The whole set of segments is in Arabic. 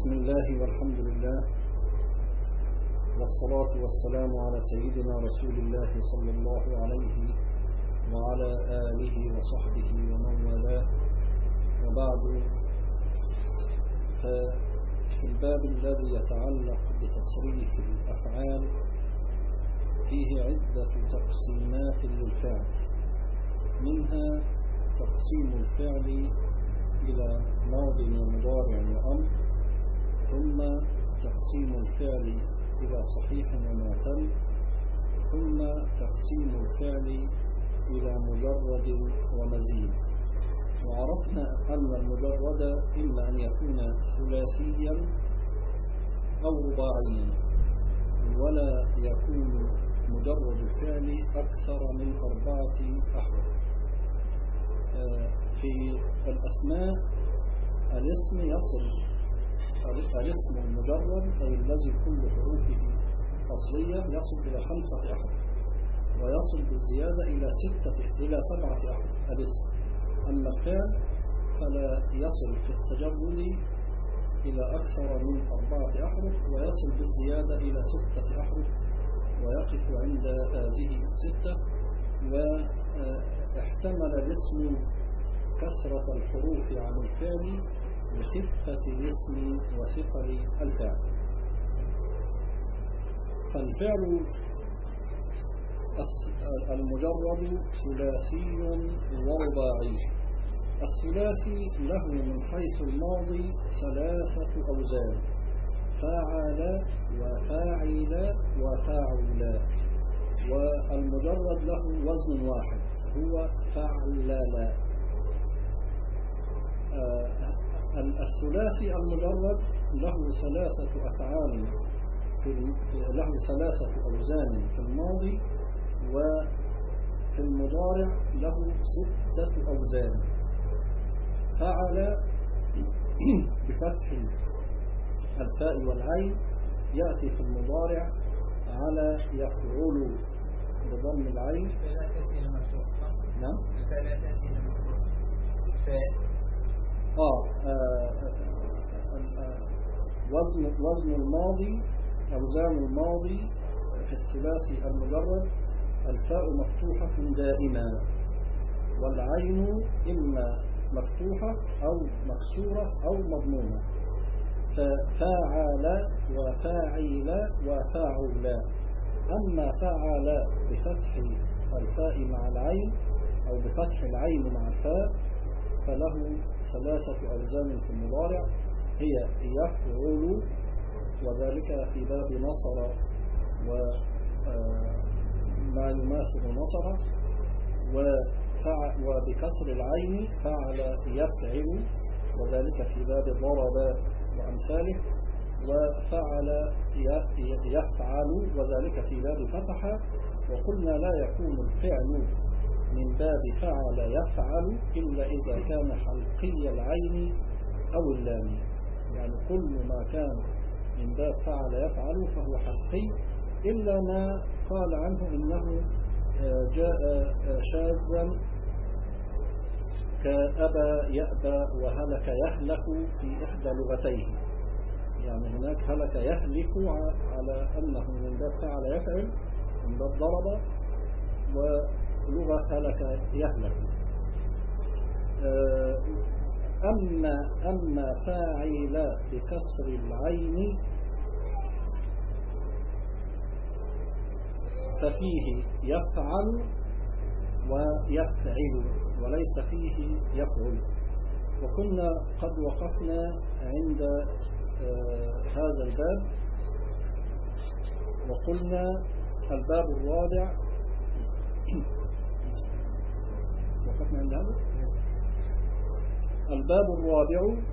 بسم الله والحمد لله والصلاة والسلام على سيدنا رسول الله صلى الله عليه وعلى آله وصحبه ومن والاه. وبعد، ففي الباب الذي يتعلق بتصريف الأفعال فيه عدة تقسيمات للفعل، منها تقسيم الفعل إلى ماض ومضارع وأمر، ثم تقسيم الفعل إلى صحيح ومعتل، ثم تقسيم الفعل إلى مجرد ومزيد. وعرفنا أن المجرد إما أن يكون ثلاثيا أو رباعيا، ولا يكون مجرد الفعل أكثر من 4 أحرف. في الأسماء الاسم يصل، الاسم المجرد أي الذي كل حروفه أصلية يصل إلى 5 أحرف، ويصل بالزيادة إلى 7 أحرف الاسم. أما الفعل فلا يصل في التجرد إلى أكثر من 4 أحرف، ويصل بالزيادة إلى 6 أحرف، ويقف عند هذه 6. واحتمل الاسم كثرة الحروف عن الفعل لخفة الاسم وثقل الفعل. فالفعل المجرد ثلاثي ورباعي. الثلاثي له من حيث الماضي 3 أوزان: فاعل وفاعل وفاعل. والمجرد له وزن واحد هو فعلل. الثلاثي المجرد له 3 أفعال، له 3 أوزان في الماضي، وفي المضارع له 6 أوزان. فعل بفتح الفاء والعين يأتي في المضارع على يفعل بضم العين. نعم. وزن الماضي، أوزان الماضي في الثلاثي المجرد: الفاء مفتوحة دائما، والعين إما مفتوحة أو مكسورة أو مضمومة. ففاعل وفاعل وفاعل. أما فاعل بفتح الفاء مع العين أو بفتح العين مع الفاء فله 3 أوزان في المضارع، هي يفعل، وذلك في باب نصر وما يماثل نصر. وبكسر العين فعل يفعل، وذلك في باب ضرب وأمثاله. وفعل يفعل، وذلك في باب فتح. وقلنا لا يكون الفعل من باب فعل يفعل إلا إذا كان حلقي العين أو اللام، يعني كل ما كان من باب فعل يفعل فهو حلقي، إلا ما قال عنه إنه جاء شاذا كأبى يأبى وهلك يهلك في إحدى لغتيه. يعني هناك هلك يهلك على أنه من باب فعل يفعل من باب ضرب، ولغة هلك يهلك. أما فاعل بكسر العين ففيه يفعل ويفعل، وليس فيه يفعل. وكنا قد وقفنا عند هذا الباب، وقلنا الباب الرابع. وقفنا عند هذا الباب الرابع: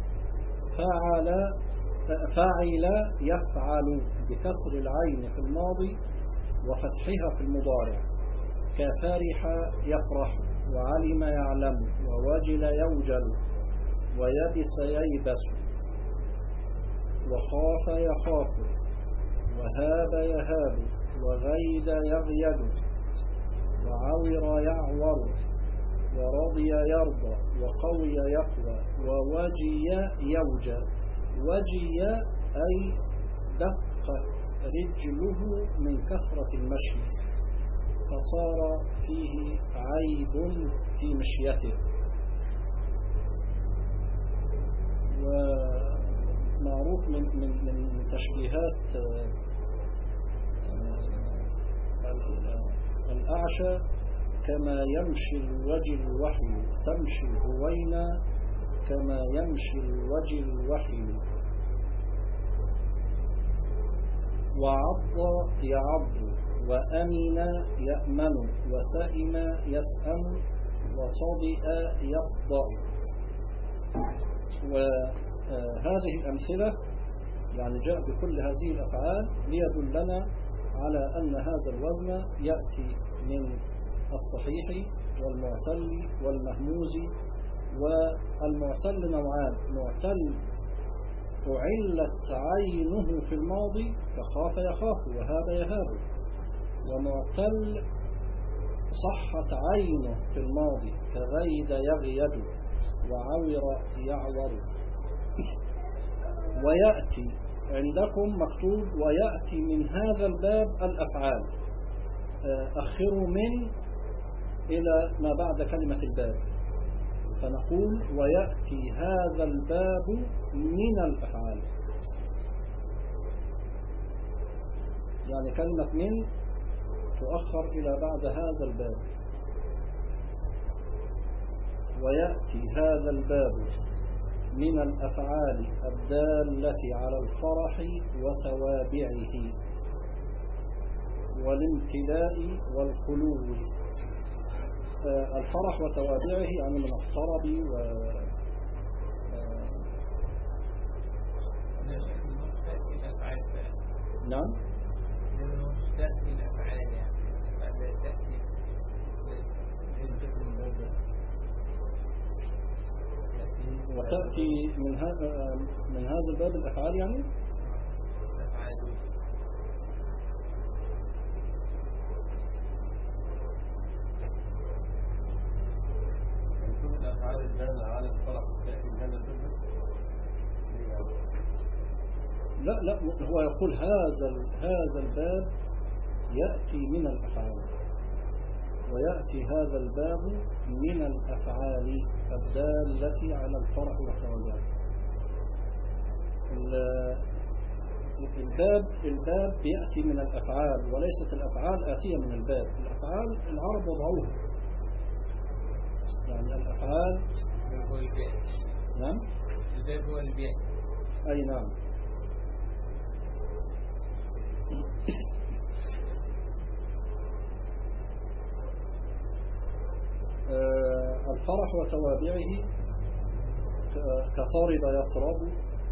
فاعل يفعل بكسر العين في الماضي وفتحها في المضارع، كفرح يفرح، وعلم يعلم، ووجل يوجل، ويبس ييبس، وخاف يخاف، وهاب يهاب، وغيد يغيد، وعور يعور، ورضي يرضى، وقوي يقوى، ووجي يوجى، وجي أي دق رجله من كثرة المشي فصار فيه عيب في مشيته. ومعروف من تشبيهات الأعشى كما يمشي الوجه الوحي تمشي الهوينة كما يمشي الوجه الوحي. وعض يعض وأمن يأمن وسئم يسأم وصدئ يصدأ. وهذه الأمثلة يعني جاء بكل هذه الأفعال ليدلنا على أن هذا الوزن يأتي من الصحيح والمعتل والمهموز. والمعتل نوعان: معتل أعلت عينه في الماضي كخاف يخاف وهاب يهاب، ومعتل صحت عينه في الماضي كغيد يغيد وعور يعور. ويأتي عندكم مكتوب ويأتي من هذا الباب الأفعال، أخروا من إلى ما بعد كلمة الباب، فنقول ويأتي هذا الباب من الأفعال. يعني كلمة من تؤخر إلى بعد هذا الباب. ويأتي هذا الباب من الأفعال الدالة على الفرح وتوابعه والامتلاء والخلو. الفرح وتوابعه يعني من الطرب نعم تأتي الأفعال يعني تأتي وتأتي من هذا الباب الأفعال يعني الأفعال الدالة على الفرح تأتي من هذا الباب. لا هو يقول هذا الباب يأتي من الأفعال، ويأتي هذا الباب من الأفعال الدالة على الفرح والتوابع. الباب يأتي من الأفعال وليست الأفعال آتية من الباب. الأفعال العرب وضعوها، يعني الأفعال هو البيع. نعم الباب هو البيع. أي نعم. الفرح وتوابعه كطارد يطرب.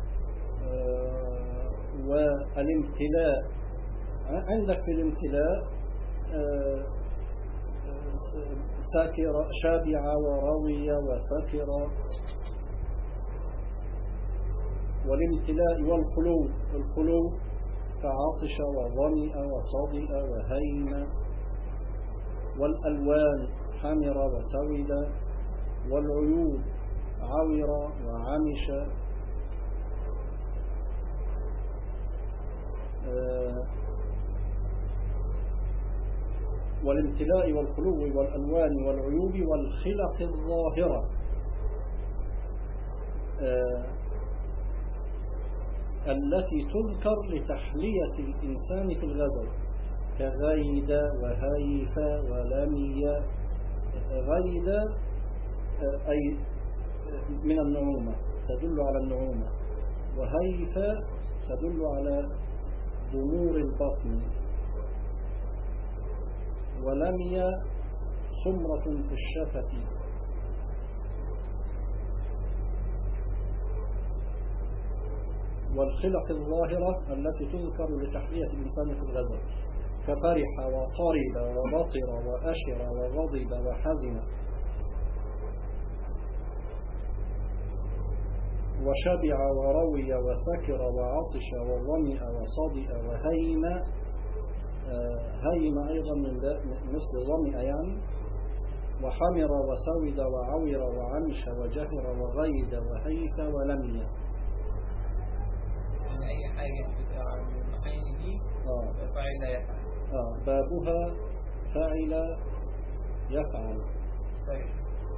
والامتلاء عندك في الامتلاء ساكر شابع وروي وسكر. والامتلاء والخلو، الخلو كعطش وظمئ وصدئ وهيم. والألوان حمر وسود. والعيوب عور وعمش. والامتلاء والخلو والألوان والعيوب والخلق الظاهرة التي تذكر لتحلية الإنسان في الغزل كغيد وهيف ولمي. غيد أي من النعومة تدل على النعومة، وهيف تدل على ضمور البطن، ولمي سمرة في الشفة. والخلق الظاهرة التي تذكر لتحلية الإنسان في الغزل كفرح وطرب وبطر وأشر وغضب وحزن. وشبع وروي وسكر وعطش وظمئ وصدئ وهيم. هيم أيضا من مثل ظمئ يعني. وحمر وسود وعور وعمش وجهر وغيد وهيف ولمي. أي حاجة بتاع المعين دي فاعل يفعل. بابها فاعل يفعل. طيب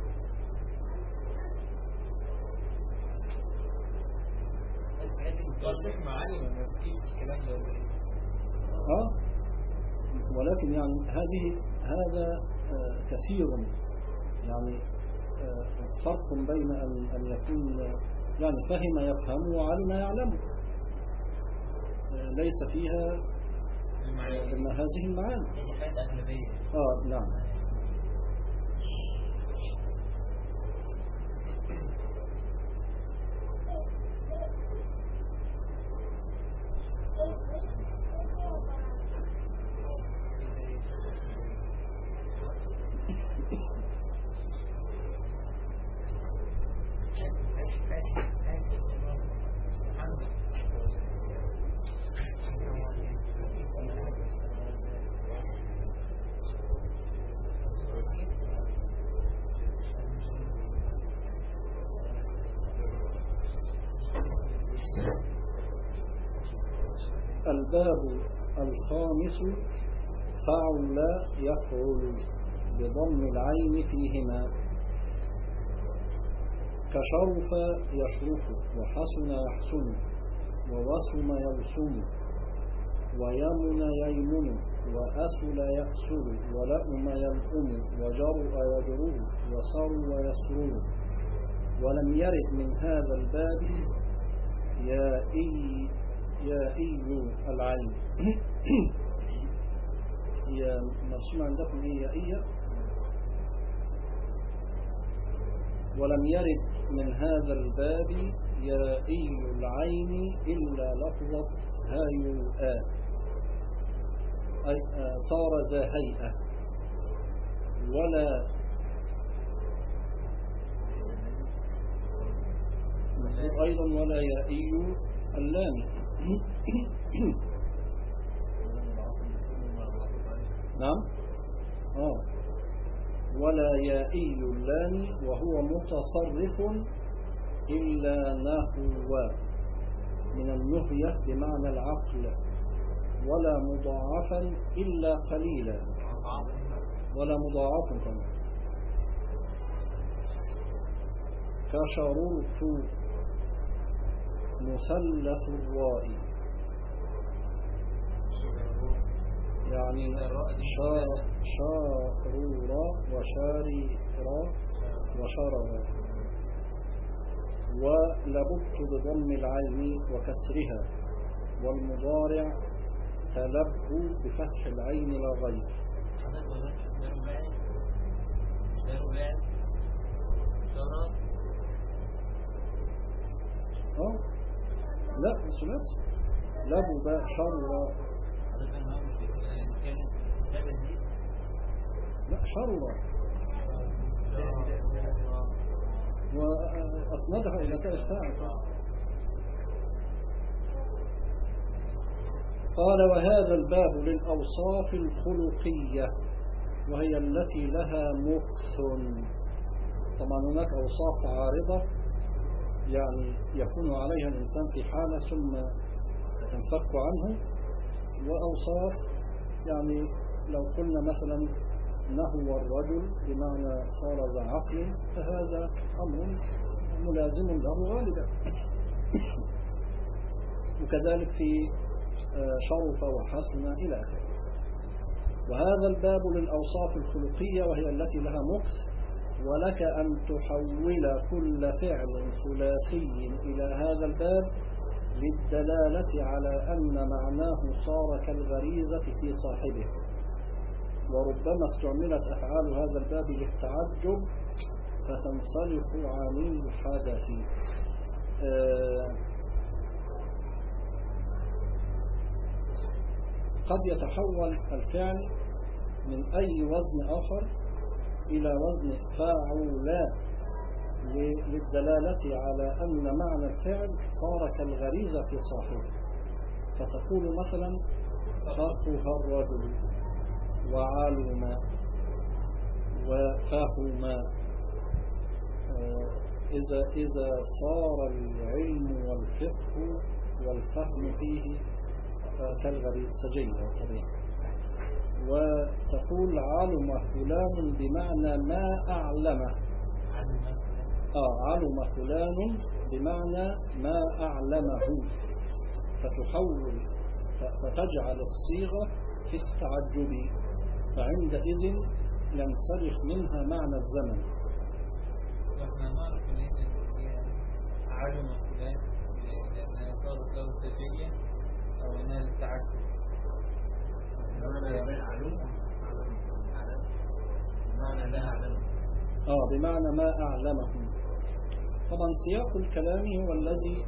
تصريح معاني ما فيش الكلام ده ولا ايه؟ ولكن يعني هذا كثير، يعني فرق بين أن يكون يعني فهم يفهم وعلم يعلم، ليس فيها هذه المعاني. هي أغلبية. نعم. الباب الخامس فعل يفعل بضم العين فيهما، كشرف يشرف وحسن يحسن ووسم يوسم ويمن ييمن وأسل يأسل ولأم يلأم وجرء يجرؤ وصر يسرر. ولم يرد من هذا الباب يائي العين. هي مرسوم عندكم يائية. ولم يرد من هذا الباب يائي العين إلا لفظة هاي صار ذا هيئة. ولا أيضا ولا يائي اللام. نعم. ولا يائي اللام وهو متصرف إلا نهو من النهية بمعنى العقل، ولا مضاعفا إلا قليلا، ولا مضاعف كمان. كشروط مثلث الراء، يعني شارورا وشاريرا وشررا. ولبت بضم العين وكسرها، والمضارع تلب بفتح العين لا غير. لا ثلاثي لبو باء شر. لا شر وأسندها إلى كاء الفاعل. قال وهذا الباب للأوصاف الخلقية وهي التي لها مكث. طبعا هناك أوصاف عارضة يعني يكون عليها الإنسان في حالة ثم تنفك عنه، وأوصاف يعني لو قلنا مثلا نهو الرجل بمعنى صار ذا عقل فهذا أمر ملازم له غالبا. وكذلك في شرف وحسن إلى آخره. وهذا الباب للأوصاف الخلقية وهي التي لها مكث. ولك أن تحول كل فعل ثلاثي إلى هذا الباب للدلالة على أن معناه صار كالغريزة في صاحبه. وربما استعملت أفعال هذا الباب للتعجب فتنصلح عن الحدث. قد يتحول الفعل من أي وزن آخر إلى وزن فاعل للدلالة على أن معنى الفعل صار كالغريزة في صاحبه. فتقول مثلا فقه الرجل وعلم وفهم. إذا صار العلم والفقه والفهم فيه كالغريب سجية وطبيعي. وتقول علم فلان بمعنى ما أعلمه. علم فلان بمعنى ما أعلمه، فتجعل الصيغة في التعجب، فعندئذ ينسلخ منها معنى الزمن. واحنا نعرف ان علم فلان لأنها صارت له سجية أو أنها للتعجب. بمعنى ما أعلمه. طبعا سياق الكلام هو الذي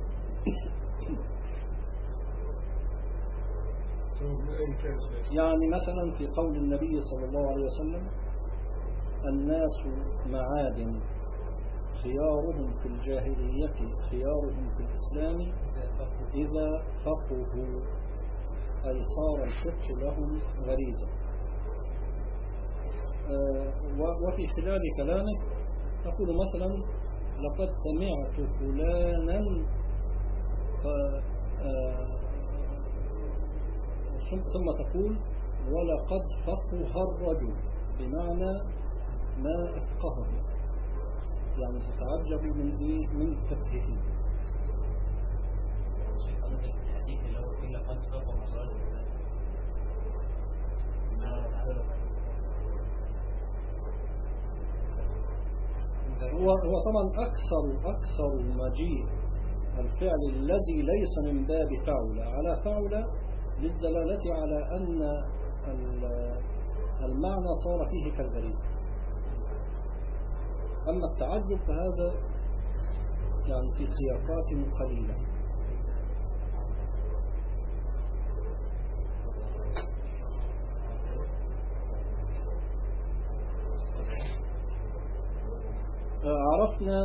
يعني مثلا في قول النبي صلى الله عليه وسلم: الناس معادن، خيارهم في الجاهلية خيارهم في الإسلام إذا فقهوا، أي صار الفقه لهم غريزة. وفي خلال كلامه تقول مثلا: لقد سمعت فلانا ثم تقول: ولقد فقه الرجل، بمعنى ما أفقهه، يعني تتعجب من فقهه. هو طبعا أكثر مجيء الفعل الذي ليس من باب فعل على فعل للدلالة على أن المعنى صار فيه كالغريزة. أما التعجب فهذا يعني في سياقات قليلة. عرفنا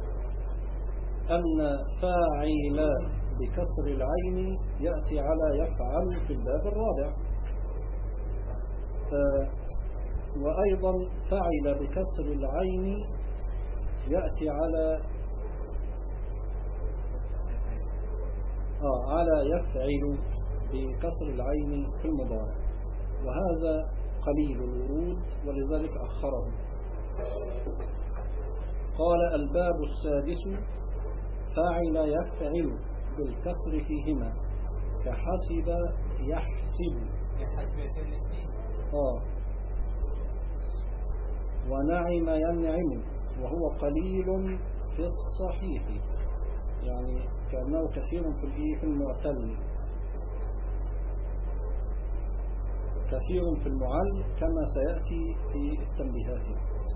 أن فاعل بكسر العين يأتي على يفعل في الباب الرابع، وأيضا فاعل بكسر العين يأتي على يفعل بكسر العين في المضارع، وهذا قليل الورود ولذلك أخره. قال: الباب السادس: فاعل يفعل بالكسر فيهما كحسب يحسب ونعم ينعم، وهو قليل في الصحيح، يعني كأنه كثير في المعتل، كثير في المعل كما سيأتي في التنبيهات.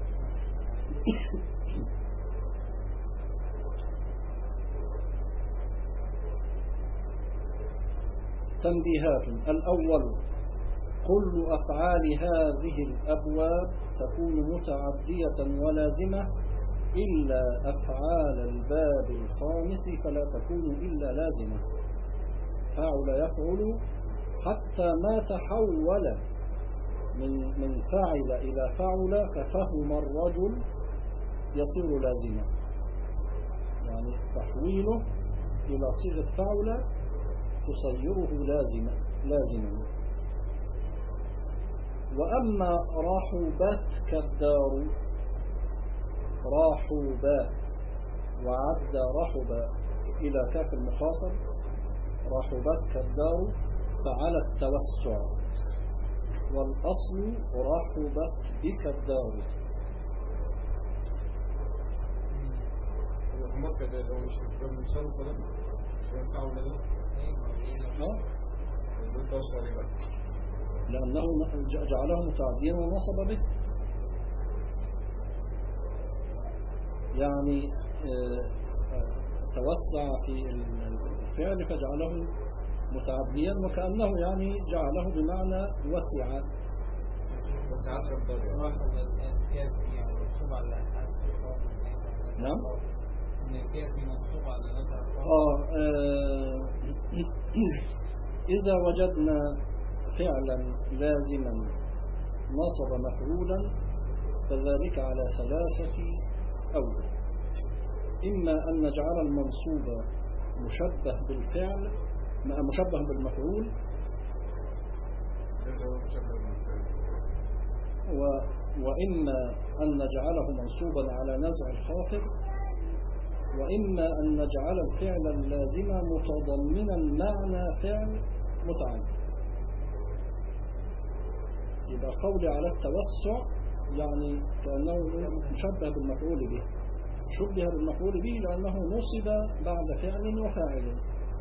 تنبيهات: الأول: كل أفعال هذه الأبواب تكون متعدية ولازمة إلا أفعال الباب الخامس فلا تكون إلا لازمة. فعل يفعل حتى ما تحول من فاعل إلى فعل كفهم الرجل يصير لازما، يعني تحويله إلى صيغة فعل تصيره لازما. وأما رحبت كالدار، رحب وعد رحب إلى كاف المخاطب، رحبت كالدار فعلى التوسع، والأصل رحبت بك الدار. مكة لو مش من شرط ولا ينفع ولا لا؟ لأنه جعله متعديا ونصب به، يعني توسع في الفعل فجعله متعديا، وكأنه يعني جعله بمعنى وسع. نعم. إذا وجدنا فعلا لازما نصب مفعولا فذلك على ثلاثة أوجه: إما أن نجعل المنصوب مشبه بالفعل مشبه بالمفعول، وإما أن نجعله منصوبا على نزع الخافض، وإما أن نجعل الفعل اللازم متضمنا معنى فعل متعدي. يبقى قولي على التوسع يعني كأنه مشبه بالمفعول به، شبه بالمفعول به لأنه نصب بعد فعل وفاعل،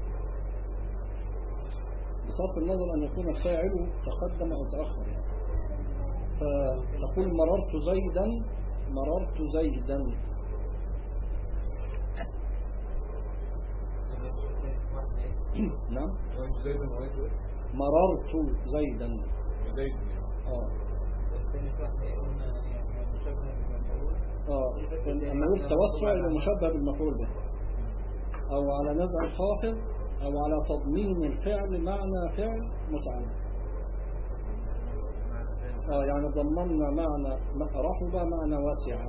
بصرف النظر أن يكون الفاعل تقدم أو تأخر يعني. فتقول مررت زيدا، مررت زيدا. نعم، مررت زيدا. لما نقول توسع إلى مشبه بالمفعول به، أو على نزع الخافض، أو على تضمين الفعل معنى فعل متعدي. يعني ضمننا معنى رحب معنى واسع.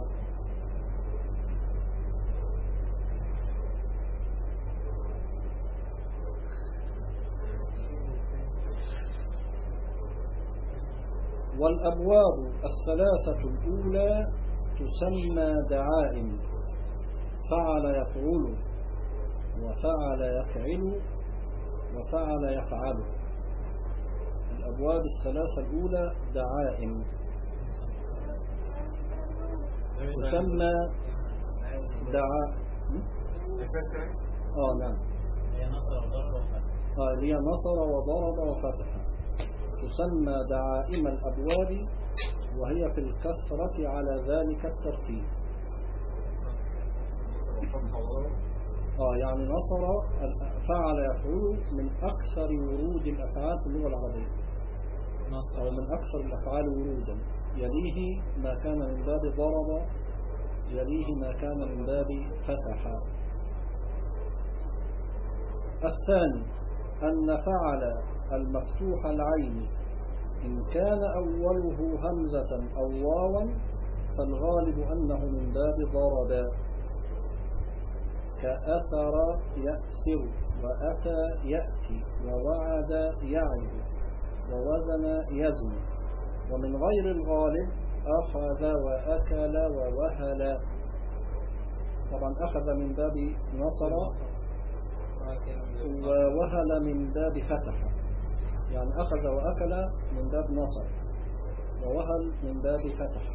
والأبواب الثلاثة الأولى تسمى دعائم: فعل يفعل، وفعل يفعل، وفعل يفعل. الأبواب الثلاثة الأولى دعائم تسمى نعم، هي نصر وضرب وفتح، تسمى دعائم الأبواب، وهي في الكثرة على ذلك الترتيب. يعني نصر فعل يفعل من أكثر ورود الأفعال في اللغة العربية، أو من أكثر الأفعال ورودا، يليه ما كان من باب ضرب، يليه ما كان من باب فتح. الثاني أن فعل المفتوح العين إن كان أوله همزة أو واوا فالغالب أنه من باب ضرب، كأثر يأسر، وأتى يأتي، ووعد يعد، ووزن يزن. ومن غير الغالب أخذ وأكل ووهل. طبعا أخذ من باب نصر، ووهل من باب فتح، يعني أخذ وأكل من باب نصر، ووهل من باب فتح.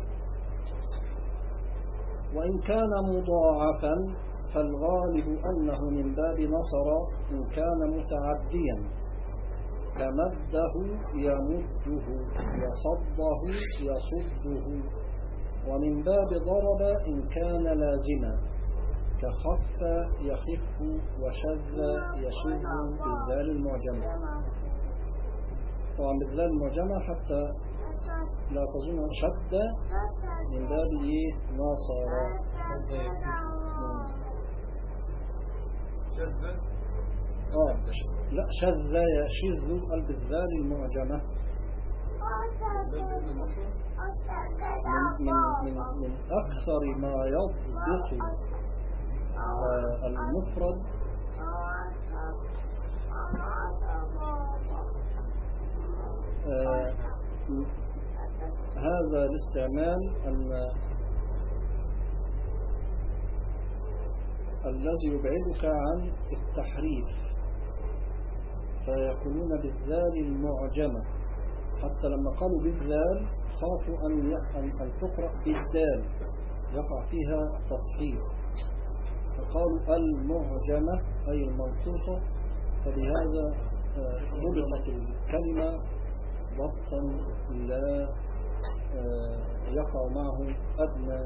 وإن كان مضاعفا فالغالب أنه من باب نصر إن كان متعديا، كمده يمده، يصده يصده. ومن باب ضرب إن كان لازما، كخف يخف، وشذ يشذ بالذال المعجمة. طبعا بالذال المعجمة حتى لا تظن شد من باب ناصر. لا، شذ يشذ بالذال المعجمة. من أكثر ما يضبط المفرد هذا الاستعمال، أن الذي يبعدك عن التحريف، فيكونون بالذال المعجمة. حتى لما قالوا بالذال خافوا أن تقرأ بالدال يقع فيها تصحيح، فقالوا المعجمة أي المنصوصة. فبهذا ضبطت الكلمة ضبطا لا يقع معه أدنى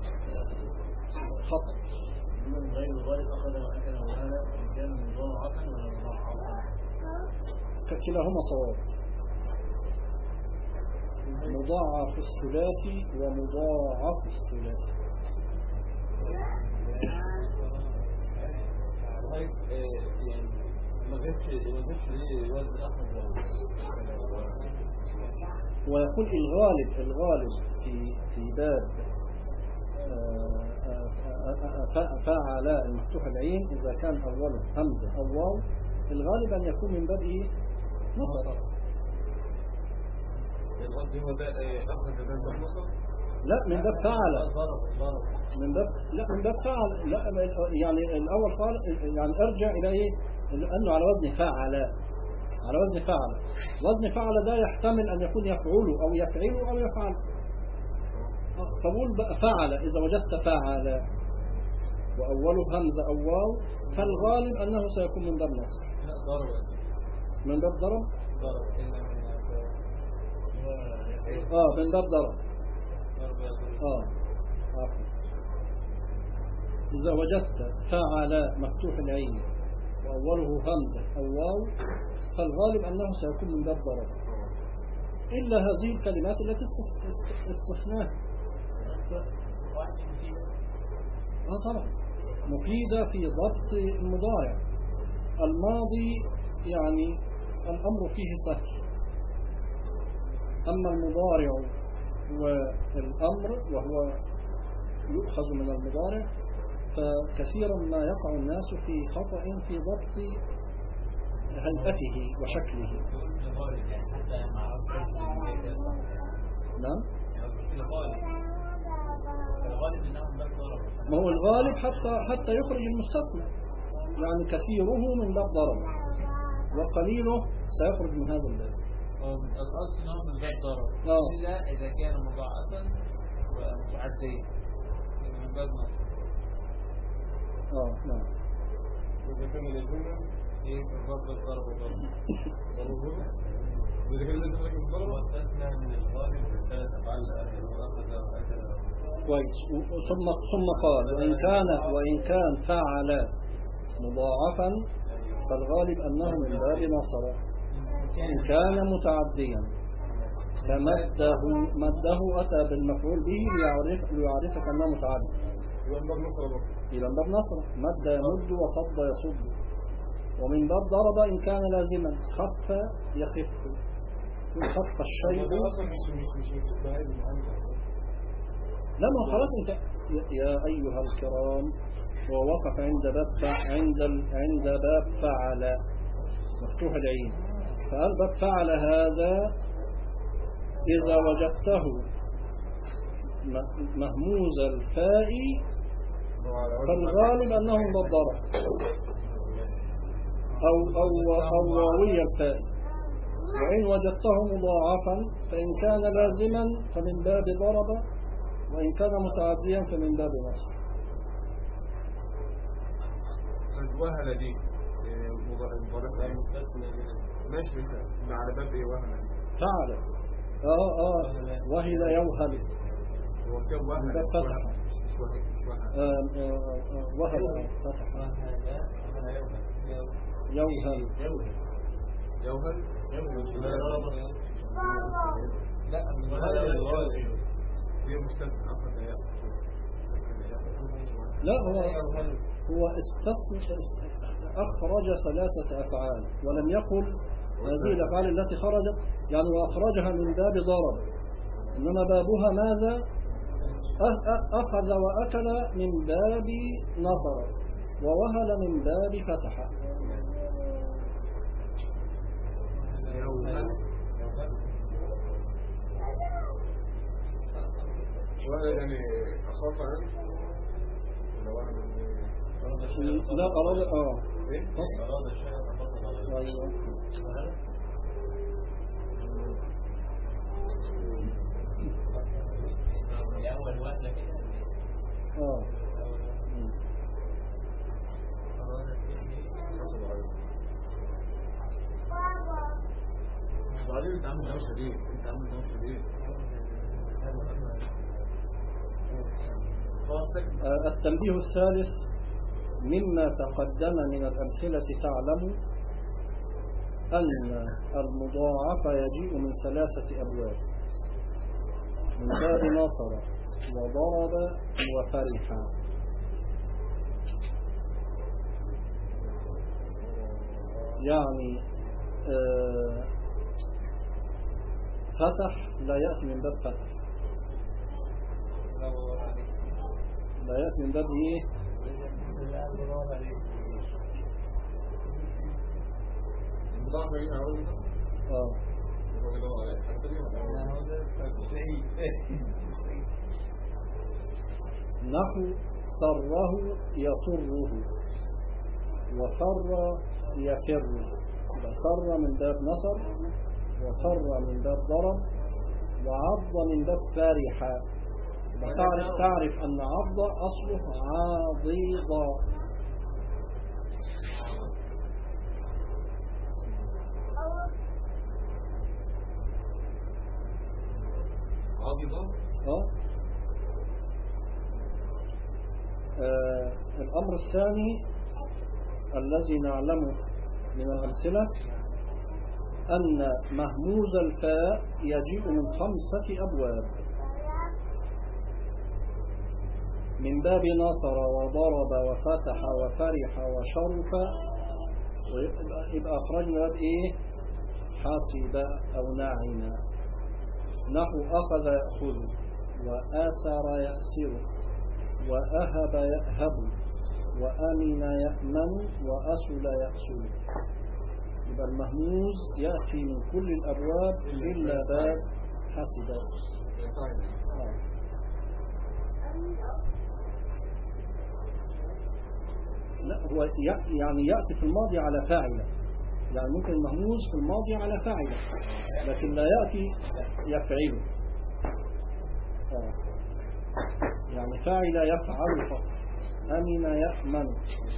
خطأ. من غير الغالب أخذ وأكل وهذا إن كان مضاعفا ولا مضاعفا، كلاهما صواب. مضاعف الثلاثي ومضاعف الثلاثي. يعني ما جاتش ليه وزن أحمد. ويقول الغالب في باب فعل المفتوح العين إذا كان أوله همزة أو واو الغالب أن يكون من باب إيه؟ نصر. الغد هو ده أخذ من باب نصر؟ لا من باب فعل. من باب لا من باب فعل. لا يعني الأول قال يعني ارجع إلى إيه؟ لأنه على وزن فعل. على وزن فعل. وزن فعل ده يحتمل أن يكون يفعل أو يفعل أو يفعل. فقول بقى فعل إذا وجدت فعل وأوله همزة أو واو فالغالب أنه سيكون من باب نصر. من باب ضرب؟ من باب ضرب. إذا وجدت فعل مفتوح العين وأوله همزة أو واو فالغالب أنه سيكون من باب ضرب إلا هذه الكلمات التي استثناها. طبعا مفيدة في ضبط المضارع. الماضي يعني الأمر فيه سهل، أما المضارع والأمر وهو يؤخذ من المضارع فكثيرا ما يقع الناس في خطأ في ضبط هيئته وشكله. نعم ما هو الغالب حتى يخرج المستثنى، يعني كثيره من باب ضرب وقليله سيخرج من هذا الباب. الأصل أنه من باب ضرب إلا إذا كان مضاعفا ومتعديا من باب نصر. نعم. وإذا كان لازما إيه من باب الضرب ضرب وإذا كان لازم لك الضرب واستثنى من الغالب بالثلاث أفعال الآخر وأخذ وأكل. كويس. ثم قال وإن كان فعل مضاعفا فالغالب أنه من باب نصر. إن كان متعديا فمده أتى بالمفعول به ليعرفك أنه متعدي. إلى باب نصر مد يمد وصد يصد. ومن باب ضرب إن كان لازما خف يخف. خف الشيء لما خلاص انت يا أيها الكرام ووقف عند باب فعل مفتوح العين فقال باب فعل هذا إذا وجدته مهموز الفاء فالغالب أنه من باب ضرب أو واوي الفاء. وإن وجدته مضاعفا فإن كان لازما فمن باب ضرب وإن كان متعديا فمن باب نصر. وهل دي مضارع مستثنى ماشي على باب ايه وهل فعل وهل يوهل هو كم وهل فتح مش وهل فتح يوهل لا من هذا هي مستثنى لا هو استثنى أخرج ثلاثة أفعال ولم يقل هذه الأفعال التي خرجت يعني وأخرجها من باب ضرب، إنما بابها ماذا؟ أخذ وأكل من باب نصر ووهل من باب فتح. وهذا يعني أخاف عنه لا أراد أراد الشيء فصل عليه. أيوة. أول واحدة كده بعدين انت عامل دوشه ليه؟ التنبيه الثالث مما تقدم من الأمثلة تعلم أن المضاعف يجيء من ثلاثة أبواب: من باب نصر وضرب وفرح. يعني فتح لا يأتي من باب فتح لا يأتي من باب إيه؟ المضاعف بعيد عن الرجل ده؟ هو بيدور على الحتة دي ولا نحو سره يطره وفر يفر. يبقى سر من باب نصر، وفر من باب ضرب، وعض من باب فرح. تعرف أن عض أصله عاضيضا. عاضضة؟ الأمر الثاني الذي نعلمه من الأمثلة أن مهموز الفاء يجيء من 5 أبواب، من باب نصر وضرب وفتح وفرح وشرف. يبقى أخرجنا باب إيه؟ حاسب أو ناعم. نحو أخذ يأخذ، وآسر يأسر، وأهب يأهب، وأمن يأمن، وأسل يأسل. يبقى المهموز يأتي من كل الأبواب إلا باب حسب. لا، هو يعني يأتي في الماضي على فاعله. يعني ممكن المهموز في الماضي على فاعله، لكن لا يأتي يفعله. يعني فاعل يفعل فقط. أمن يأمن.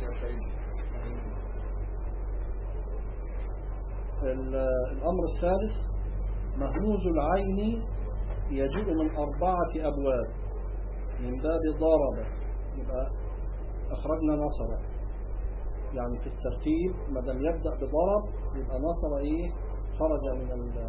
الأمر الثالث مهموز العين يجيء من 4 أبواب، من باب ضرب. يبقى أخرجنا نصر، يعني في الترتيب ما دام يبدأ بضرب يبقى نصر إيه؟ خرج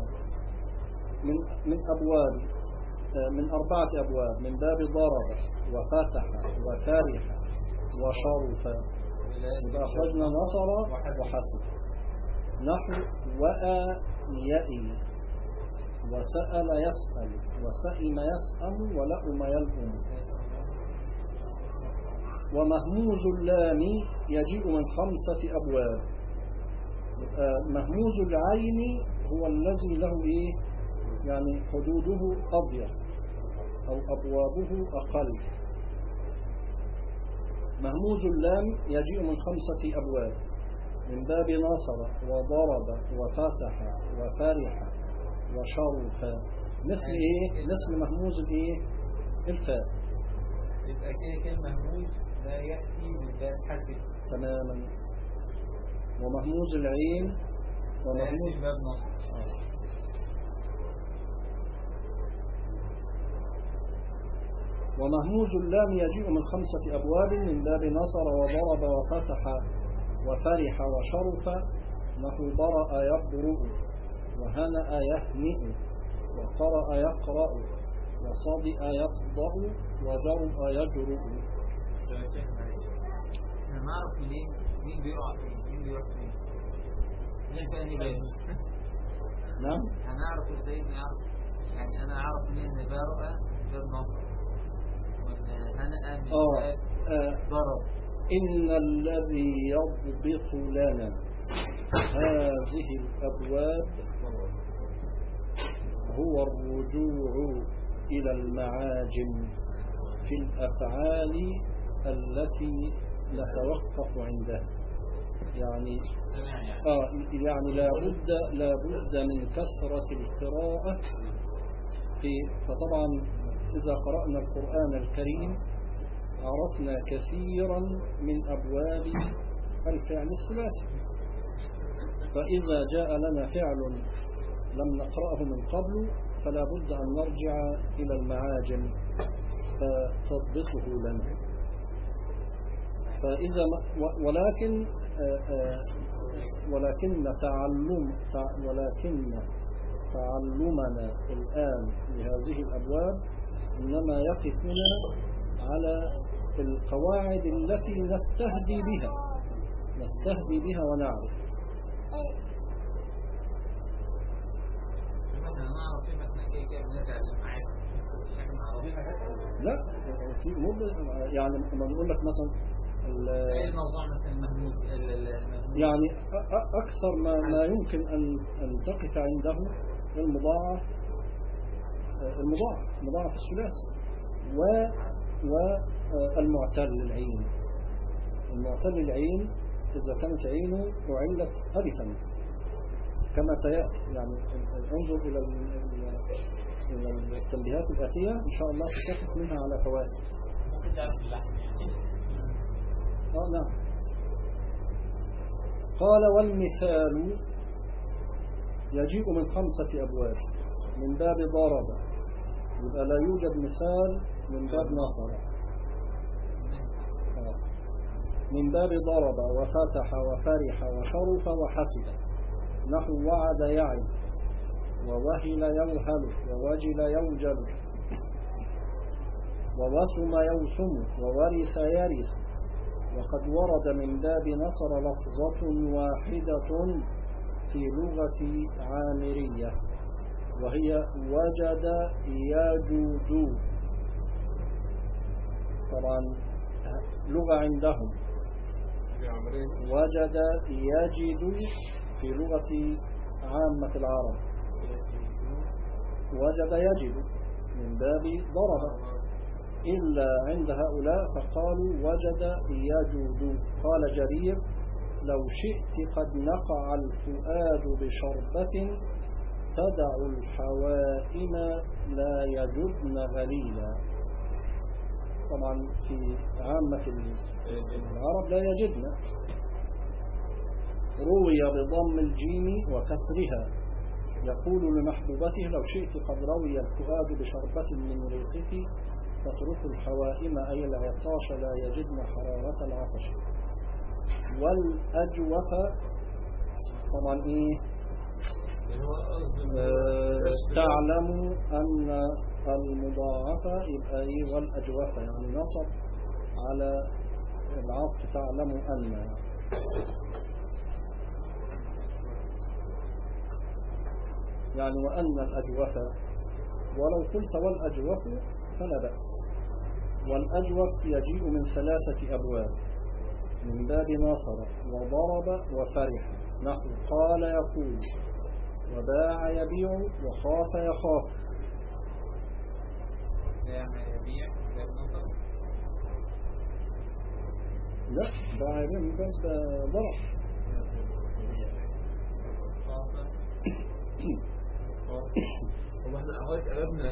من أبواب، من 4 أبواب، من باب ضرب وفتح وفرح وشرف. يبقى أخرجنا نصر وحسب. نحو وأى يئي، وسأل يسأل، وسئم يسأم، ولأم يلأم. ومهموز اللام يجيء من 5 أبواب. مهموز العين هو الذي له إيه؟ يعني حدوده أضيق أو أبوابه أقل. مهموز اللام يجيء من 5 أبواب، من باب نصر وضرب وفتح وفرح وشرف. مثل إيه؟ مثل مهموز الإيه؟ الفاء. يبقى كده مهموز لا يأتي من باب حسب تماما. ومهموز العين ومهموز باب نصر. ومهموز اللام يجيء من 5 أبواب، من باب نصر وضرب وفتح وفرح وشرف. نحو برأ يبرؤ، وهنأ يهنئ، وقرأ يقرأ، وصدئ يصدأ، وجرؤ يجرؤ. أنا ما أعرف مين بيقع فين، مين بيروح فين. مين تاني بس؟ نعم. أنا أعرف إزاي نعرف، يعني أنا أعرف منين إن برأ باب نصر، وإن هنأ من باب ضرب. إن الذي يضبط لنا هذه الأبواب هو الرجوع إلى المعاجم في الأفعال التي نتوقف عندها. يعني لا بد من كثرة القراءة فطبعا إذا قرأنا القرآن الكريم عرفنا كثيرا من أبواب الفعل الثلاثي. فإذا جاء لنا فعل لم نقرأه من قبل فلا بد أن نرجع إلى المعاجم فتضبطه لنا. فإذا ولكن تعلمنا الآن لهذه الأبواب إنما يقفنا على القواعد التي نستهدي بها ونعرف. مثلا ما أعرف مثلا كيف نرجع للمعاجم لا في يعني لما نقول لك مثلا ايه الموضوع مثلا المهمود يعني اكثر ما يمكن ان تقف عنده المضاعف الثلاثي والمعتل العين. المعتل العين إذا كانت عينه أعلت ألفا كما سيأتي، يعني انظر إلى التنبيهات الآتية إن شاء الله ستقف منها على فوائد. ممكن تعرف اللحن يعني. نعم. قال والمثال يجيء من 5 أبواب. من باب ضرب يبقى لا يوجد مثال من باب نصر. من باب ضرب وفتح وفرح وشرف وحسد نحو وعد يعد ووهل يوهل ووجل يوجل ووسم يوسم وورث يرث. وقد ورد من باب نصر لفظة واحدة في لغة عامرية وهي وجد يجود. طبعا لغة عندهم وجد يجد في لغة عامة العرب وجد يجد من باب ضرب، إلا عند هؤلاء فقالوا وجد يجود. قال جرير لو شئت قد نقع الفؤاد بشربة تدع الحوائم لا يجدن غليلا. طبعا في عامة العرب لا يجدن. روي بضم الجيم وكسرها يقول لمحبوبته لو شئت قد روي الفؤاد بشربة من ريقك تترك الحوائم أي العطاش لا يجدن حرارة العطش. والأجوف طبعا إيه تعلم أن المضاعفة يبقى إيه والأجوفة يعني نصب على العطف تعلم أن يعني وأن الأجوفة ولو قلت والأجوف فلا بأس. والأجوف يجيء من 3 أبواب من باب نصر وضرب وفرح نحو قال يقول وباع يبيع وخاف يخاف. لا باع يبيع من باب ضرب. هو احنا حضرتك قلبنا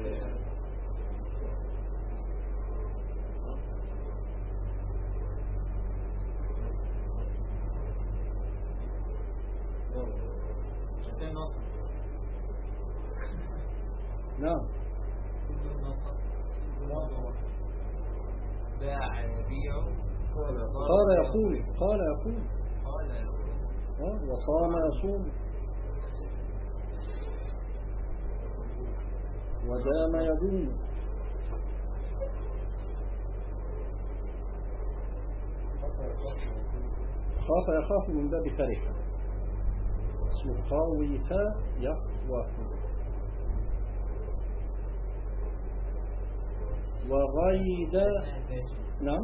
نعم باع يبيع قال يقول وصام يصوم ودام يدوم. خاف يخاف من باب فرح خوف يخوف. وغيد نعم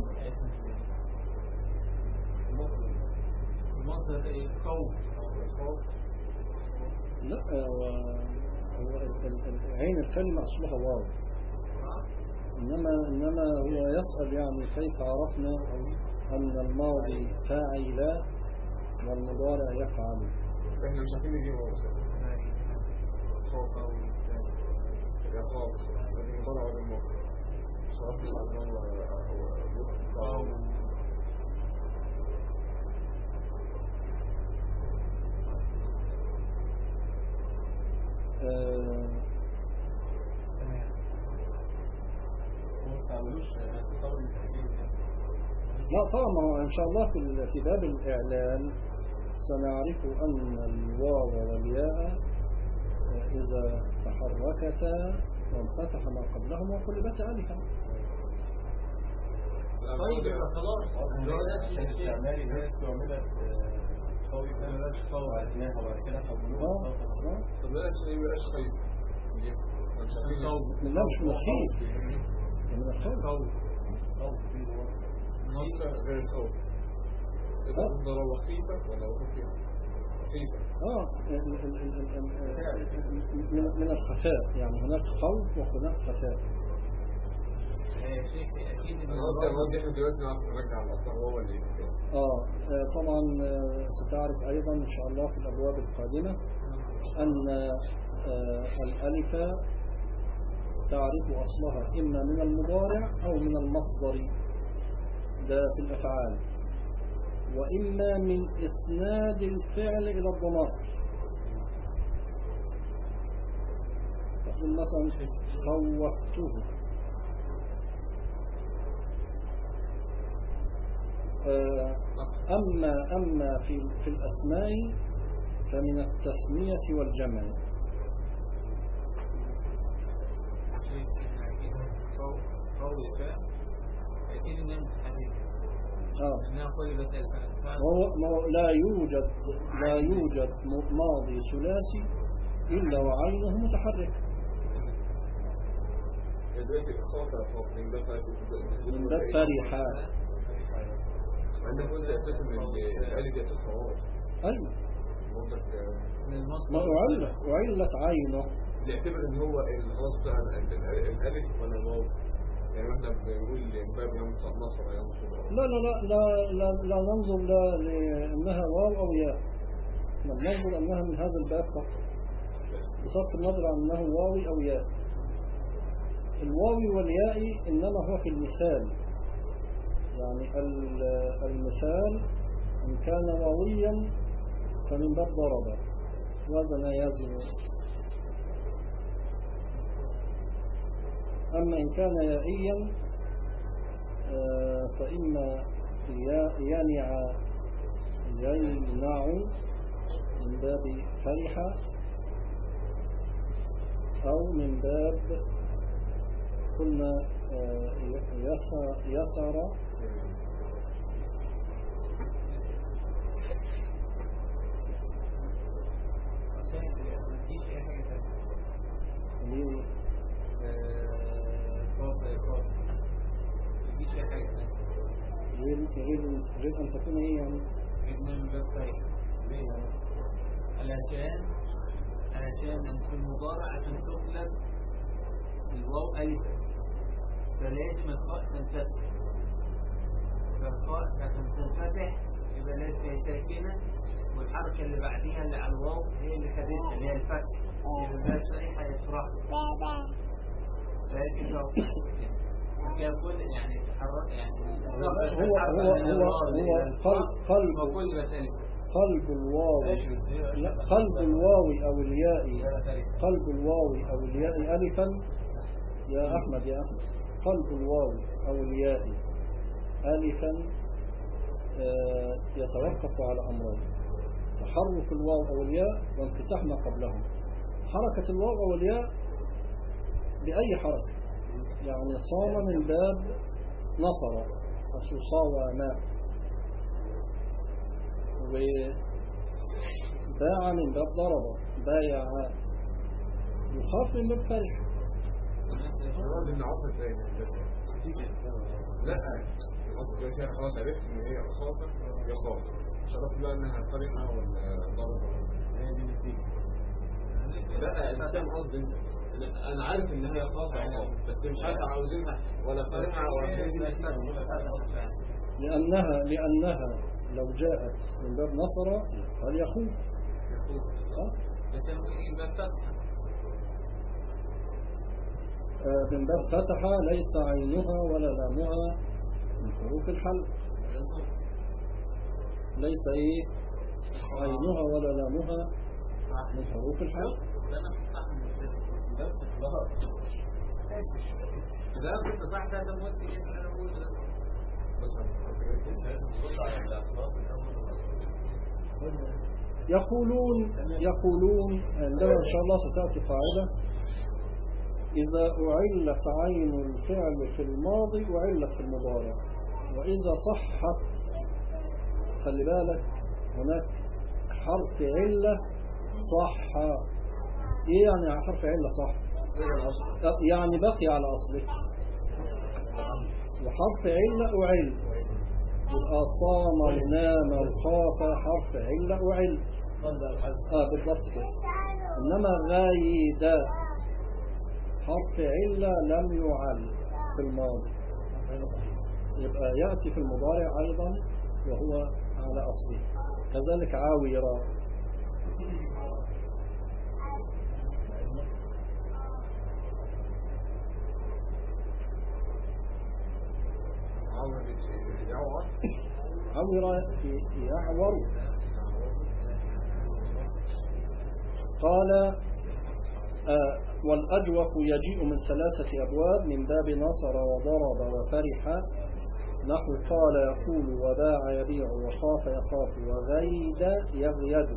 المصدر ايه خوف. لا عين الكلمة أصلها واو، إنما هو يسأل يعني كيف عرفنا أن الماضي فاعل والمضارع يفعل. احنا مش عارفين نجيب هو خوف او يخاف المضارع ولا الماضي مش عارفين لا طبعا إن شاء الله في باب الإعلان سنعرف أن الواو والياء إذا تحركتا وانفتح ما قبلهما وقلبتا ألفا. طيب خلاص استعمالي هي استعملت قوي فعلا عرفناها وبعد كده حولوها. طب لا شيء مبقاش خير لا مش من الخيف، من الخوف. خيفة غير الخوف. إذا لو خيفة ولا خفيفة؟ خيفة. من الخفاء، يعني هناك خوف وهناك خفاء. يا شيخ أكيد إن احنا دلوقتي نعرف نرجع الأصل هو اللي طبعا ستعرف أيضا إن شاء الله في الأبواب القادمة أن الألف تعرف أصلها إما من المضارع أو من المصدر، ده في الأفعال، وإما من إسناد الفعل إلى الضمائر. تقول مثلا خوفته، أما في الأسماء فمن التسمية والجمع. أكيد إنها متحركة. إنها قلبت الفعل. لا يوجد ماضي ثلاثي إلا وعينه متحرك. من باب فرحة. أنا قلت أساس من الآلي دي أساس حوار. أيوة. ما أعلت عينه. نعتبر إن هو الخلاص بتاع الألف ولا الواو؟ يعني احنا بنقول باب نصر ينصر. لا ننظر لأنها واو أو ياء، ننظر أنها من هذا الباب فقط، بصرف النظر عن أنه واوي أو ياء. الواوي والياء إنما هو في المثال، يعني المثال إن كان واويا فمن باب ضرب وزن يزن، أما إن كان يائيا فإما ينع من باب فرحة، أو من باب قلنا يسر غير أن تكون إيه يعني؟ من باب فرحة. علشان في المضارع عشان تقلب الواو ألفا فلازم الخاء تنفتح، فالخاء عشان تنفتح يبقى لازم هي ساكنة، والحركة اللي بعديها اللي على الواو هي اللي خدتها اللي هي الفتح، يبقى باب فرحة يفرح ساكن أو كل يعني تحرك يعني قلب الواو أو الياء، قلب الواو أو الياء ألفا يا أحمد قلب الواو أو الياء ألفا يتوقف على أمرين: تحرك الواو أو الياء وانفتاح ما قبلهم. حركة الواو أو الياء بأي حركة، يعني صام من باب نصر، أصل صاوما، وباع من باب ضرب، بايع، يخاف من باب فرح. لا خلاص عرفت ان هي خاطر يخاف، شرط بقى انها فرحة ولا ضربة. لا انت فاهم قصدي، انا عارف ان هي خاطر بس مش عارف عاوزينها ولا فرحة ولا لأنها لو جاءت من باب نصر قال يخوف، بس ممكن يجي باب فتح. من باب فتح ليس عينها ولا لامها من حروف الحلق، ليس عينها ولا لامها من حروف الحلق. ده كنت صح ده موت ايه انا بقول ده يقولون عندما إن شاء الله ستأتي قاعدة: إذا أعلت عين الفعل في الماضي أعلت في المضارع، وإذا صحت، خلي بالك هناك حرف علة صح. إيه يعني حرف علة صح؟ يعني بقي على أصله. وحرف علة أعل، يبقى صام ونام وخاف حرف علة أعل. بالضبط كده. إنما غايد حرف علة لم يعل في الماضي، يبقى يأتي في المضارع أيضا وهو على أصله. كذلك عاويرا. عاويرا يعور. قال والأجوف يجيء من 3 أبواب من باب نصر وضرب وفرح، نحو قال يقول وباع يبيع وخاف يخاف وغيد يغيد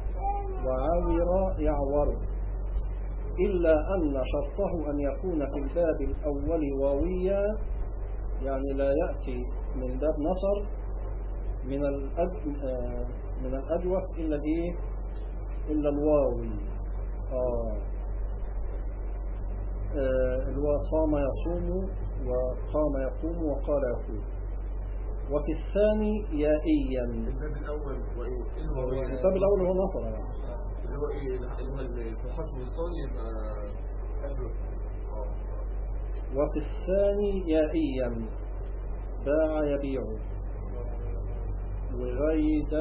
وعور يعور، إلا أن شرطه أن يكون في الباب الأول واويا، يعني لا يأتي من باب نصر من الأجوف إلا الواوي. الوا صام يصوم وقام يقوم وقال يقول. وفي الثاني يائيا. الباب الأول وإيه؟ الباب الأول هو نصر يعني. اللي هو إيه؟ اللي هو الحرف الوصال يبقى أجوف. وفي الثاني يائيا باع يبيع وغيد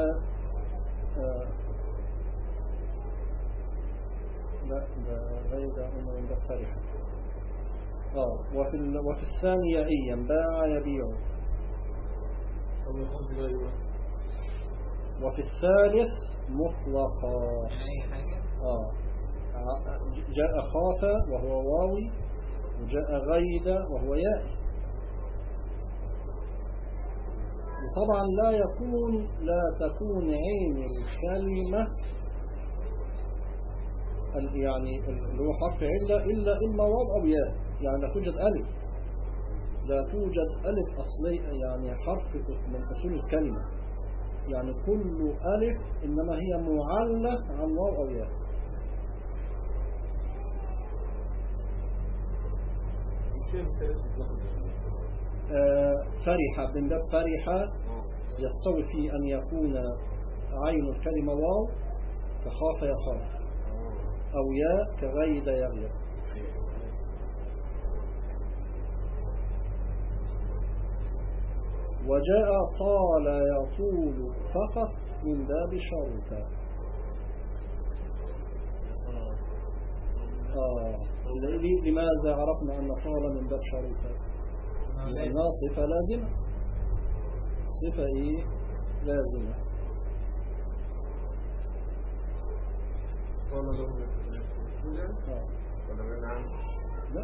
لا غيد أمر بفرح. وفي الثاني يائيا باع يبيع. وفي الثالث مطلقا. جاء خاف وهو واوي، وجاء غيد وهو يائي. وطبعا لا تكون عين الكلمة يعني اللي هو حرف علة إلا إما واو أو ياء، يعني لا توجد ألف، لا توجد ألف أصلي يعني حرف من أصول الكلمة، يعني كل ألف إنما هي معلة عن واو أو ياء. فرح من باب فرح يستوي في أن يكون عين الكلمة واو كخاف يخاف، أو ياء كغيد يغيد. وجاء طال يطول فقط من باب شرطة. لماذا عرفنا أن طال من باب شرطة؟ لأنها صفة لازمة. صفة لازمة. لا.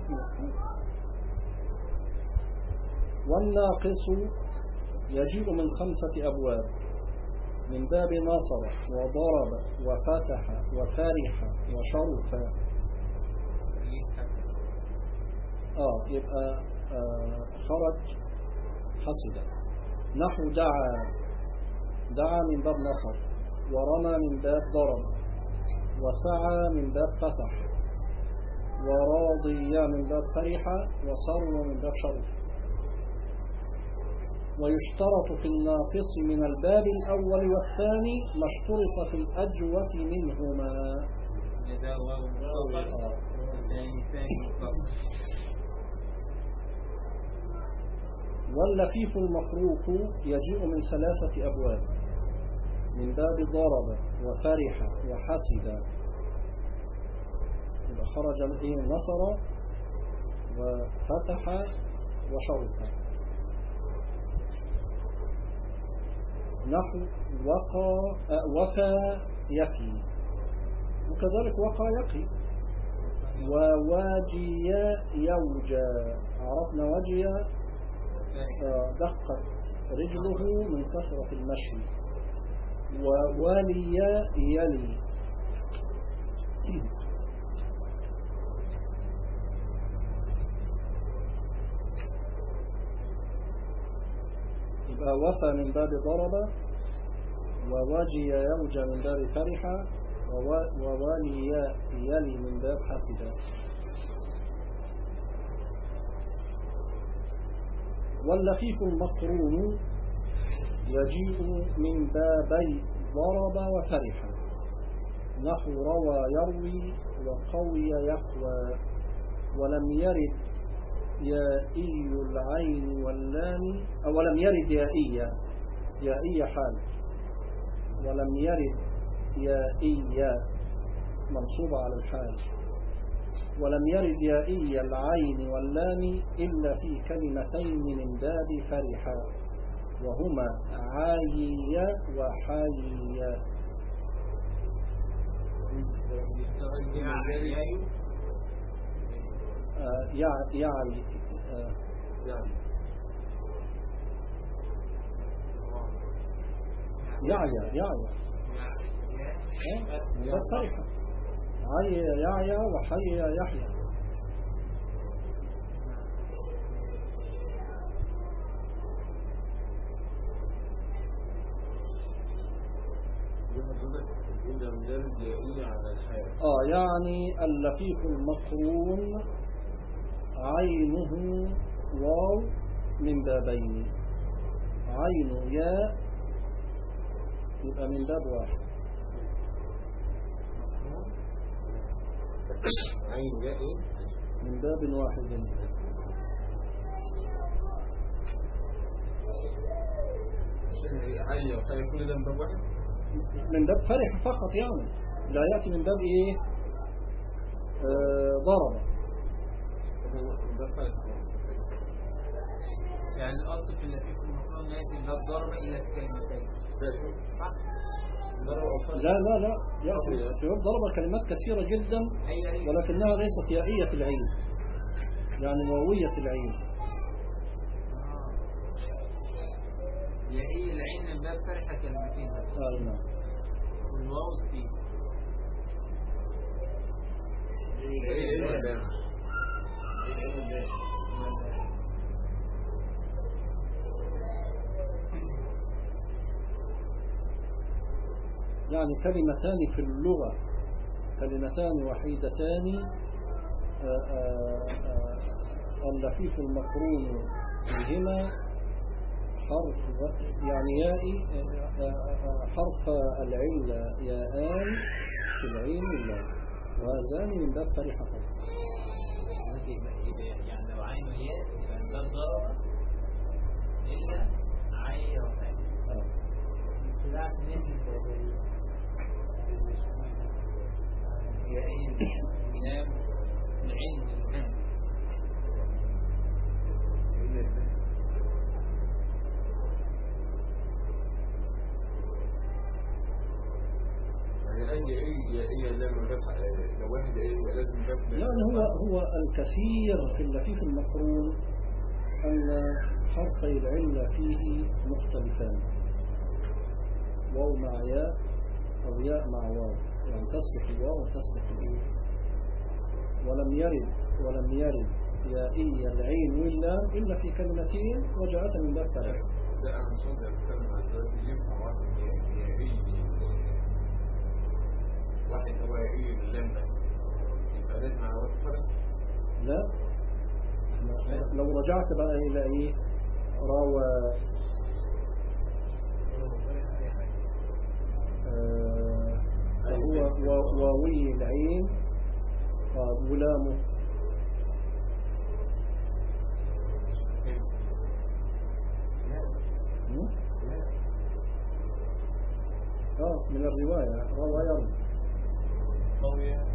والناقص يجيء من 5 أبواب من باب نصر وضرب وفتح وفرح وشرف. يبقى خرج حسد. نحو دعا من باب نصر، ورمى من باب ضرب، وسعى من باب فتح، وراضي من باب فرح، وصر من باب شرف. ويشترط في الناقص من الباب الأول والثاني ما اشترط في الأجوف منهما. واللفيف المفروق يجيء من 3 أبواب من باب ضرب وفرح وحسد. يبقى خرج نصر وفتح وشرف. نحو وفى يفي، وكذلك وقى يقي. وواجي يوجى، عرفنا وجي دقت رجله من كثرة المشي. وولي يلي. يبقى وفى من باب ضرب، ووجي يوجى من باب فرح، وولي يلي من باب حسد. واللفيف المقرون يجيء من بابي ضرب وفرح نحو روى يروي وقوي يقوى. ولم يرد يائي العين واللام ولم يرد يائي حال. ولم يرد يائي منصوب على الحال. ولم يرد يائي العين واللام إلا في كلمتين من باب فرحا وهما عايي وحايي. فرحة عي يعيا وحي يحيى. يعني اللفيف المقرون عينه واو من بابين. عين ياء يبقى من باب واحد. عين ياء من باب واحد. عين وحي كل ده من باب واحد. من باب فرح فقط يعني لا يأتي من باب ايه ضرب. يعني الأصل في اللفيف المقرون يأتي من باب ضرب إلى كلمتين صح؟ لا يأتي في باب ضرب كلمات كثيرة جدا ولكنها ليست يائية العين يعني واوية العين. يائية العين من باب فرحة كلمتين بس. نعم. والواو فيه يعني كلمتان في اللغة كلمتان وحيدتان. اللفيف المقرون فيهما حرف يعني يائي حرف العلة ياءان في العين واللام وهذان من باب فرحة فقط. يعني لو عين ياء يبقى من باب ضرب إلا عين وحي. لا يائي اللام العين واللام. يعني هو الكثير في اللفيف المقرون أن حرفي العلة فيه مختلفان واو مع ياء أو ياء مع واو يعني تسبق الواو وتسبق الإيه. ولم يرد يائي العين واللام إلا في كلمتين وجاءت من باب فرح. لا أنا صدق أتكلم عن ذلك ينفع واحد هو يائي اللام بس يبقى لازم على وقت فرق. لا لو رجعت بقى إلى إيه روى فهو واوي العين ولامه من الرواية روى يروي قوية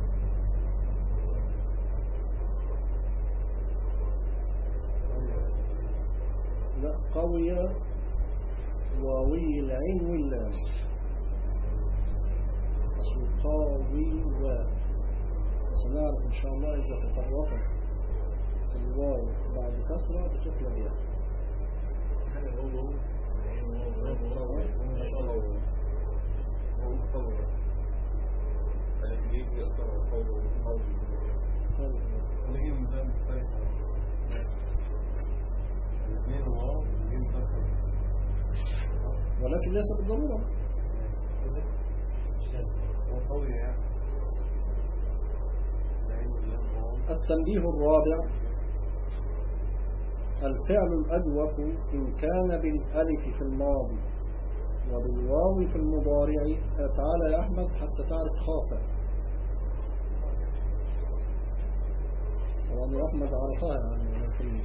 لا قوية واوي العين واللام أصل قاوي وسنعرف إن شاء الله إذا تطرقت الواو بعد كسرة بتقلب ياء. ولكن ليس بالضرورة. قوي يعني العين واللام التنبيه الرابع: الفعل الأجوف إن كان بالألف في الماضي وبالواو في المضارع. تعالى يا أحمد حتى تعرف خافة. طبعا أحمد عرفها يعني.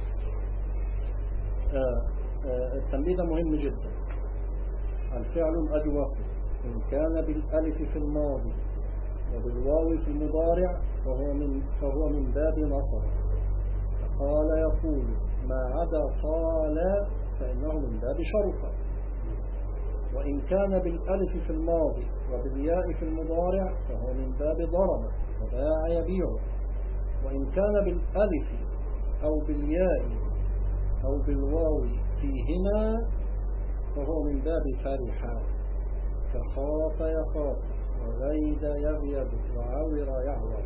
التنبيه ده مهم جدا. الفعل الأجوف إن كان بالألف في الماضي وبالواو في المضارع فهو من باب نصب. قال يقول ما عدا طال فإنه من باب شرف. وإن كان بالألف في الماضي وبالياء في المضارع فهو من باب ضرب وباع يبيع. وإن كان بالألف أو بالياء أو بالواو فيهما فهو من باب فرح، كخاف يخاف وغيد يغيب وعور يعور.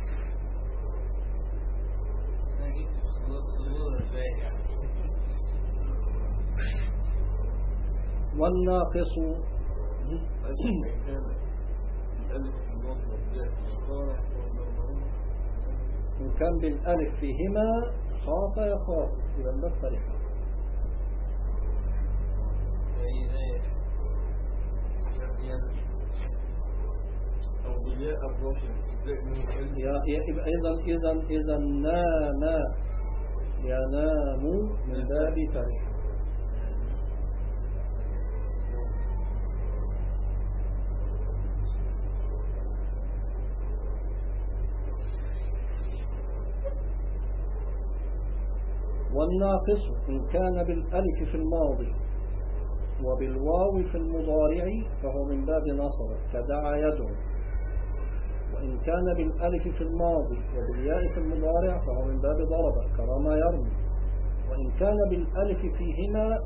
والناقص إن كان بالألف فيهما خاف يخاف إذا لا فرح. إذا نام ينام من باب فرح. والناقص إن كان بالألف في الماضي وبالواو في المضارع فهو من باب نصب، كدعا يدعو. وإن كان بالألف في الماضي وبالياء في المضارع فهو من باب ضرب، كرمى يرمي. وإن كان بالألف فيهما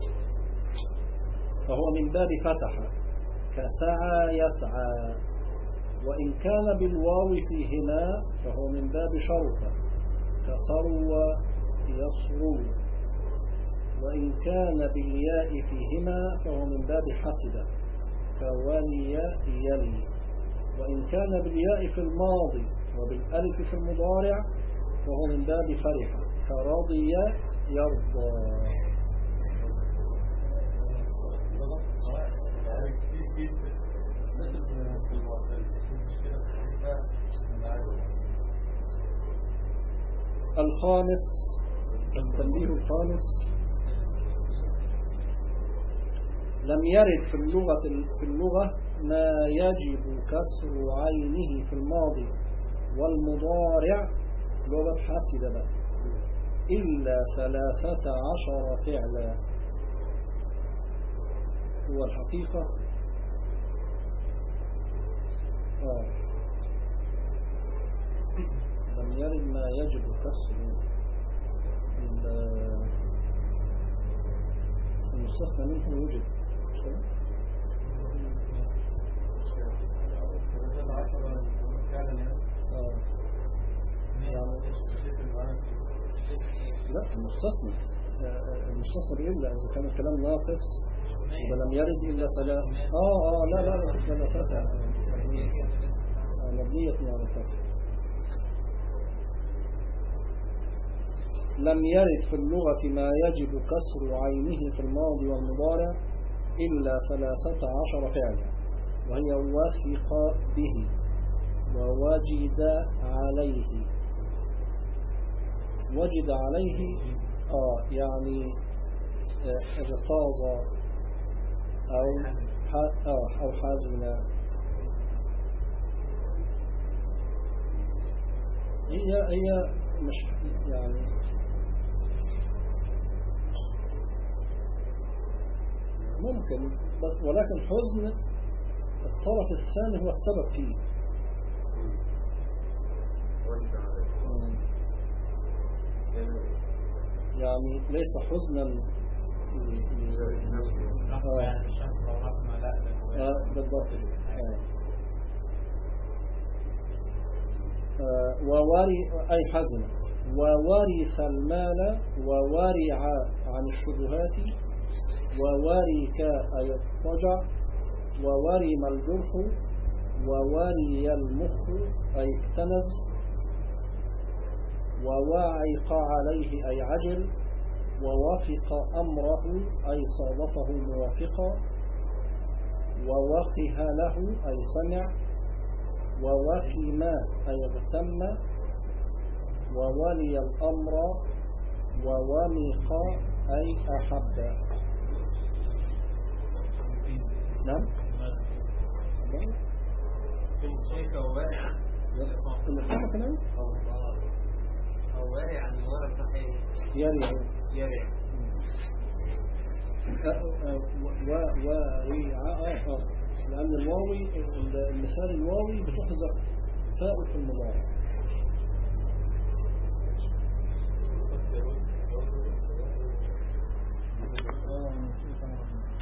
فهو من باب فتح، كسعى يسعى. وإن كان بالواو فيهما فهو من باب شرف، كصرو يصرو. وإن كان بالياء فيهما فهو من باب حسد، كولي يلي. وإن كان بالياء في الماضي وبالألف في المضارع فهو من باب فرح، كرضي يرضى. الخامس، التنبيه الخامس: لم يرد في اللغة ما يجب كسر عينه في الماضي والمضارع لغة حاسدة إلا 13 فعلا. هو الحقيقة لم يرد ما يجب كسر المستثنى منه وجد. لا، المستثنى بإلا إذا كان الكلام ناقص ولم يرد إلا لا ثلاثة مبنية على الفتح. لم يرد في اللغة ما يجب كسر عينه في الماضي والمضارع إلا 13 فعلا، وهي وثق به ووجد عليه. وجد عليه يعني اغتاظ أو حزن. هي مش يعني ممكن، ولكن حزن الطرف الثاني هو السبب فيه. يعني ليس حزنا بالضبط. أي حزن وورث المال وورع عن الشبهات وورك أي اضطجع وورم الجرح ووري المخ أي اكتنز وواعق عليه أي عجل، ووافق أمره أي صادفه موافقا، ووقه له أي سمع، ووكم أي اغتم، وولي الأمر، وومق أي أحب. نعم. الشيخ هو بارع سمعتها كلام؟ هو بارع عن المرة صحيح يرع. يرع لأن الواوي المثال الواوي بتحذف فاء في المضارع.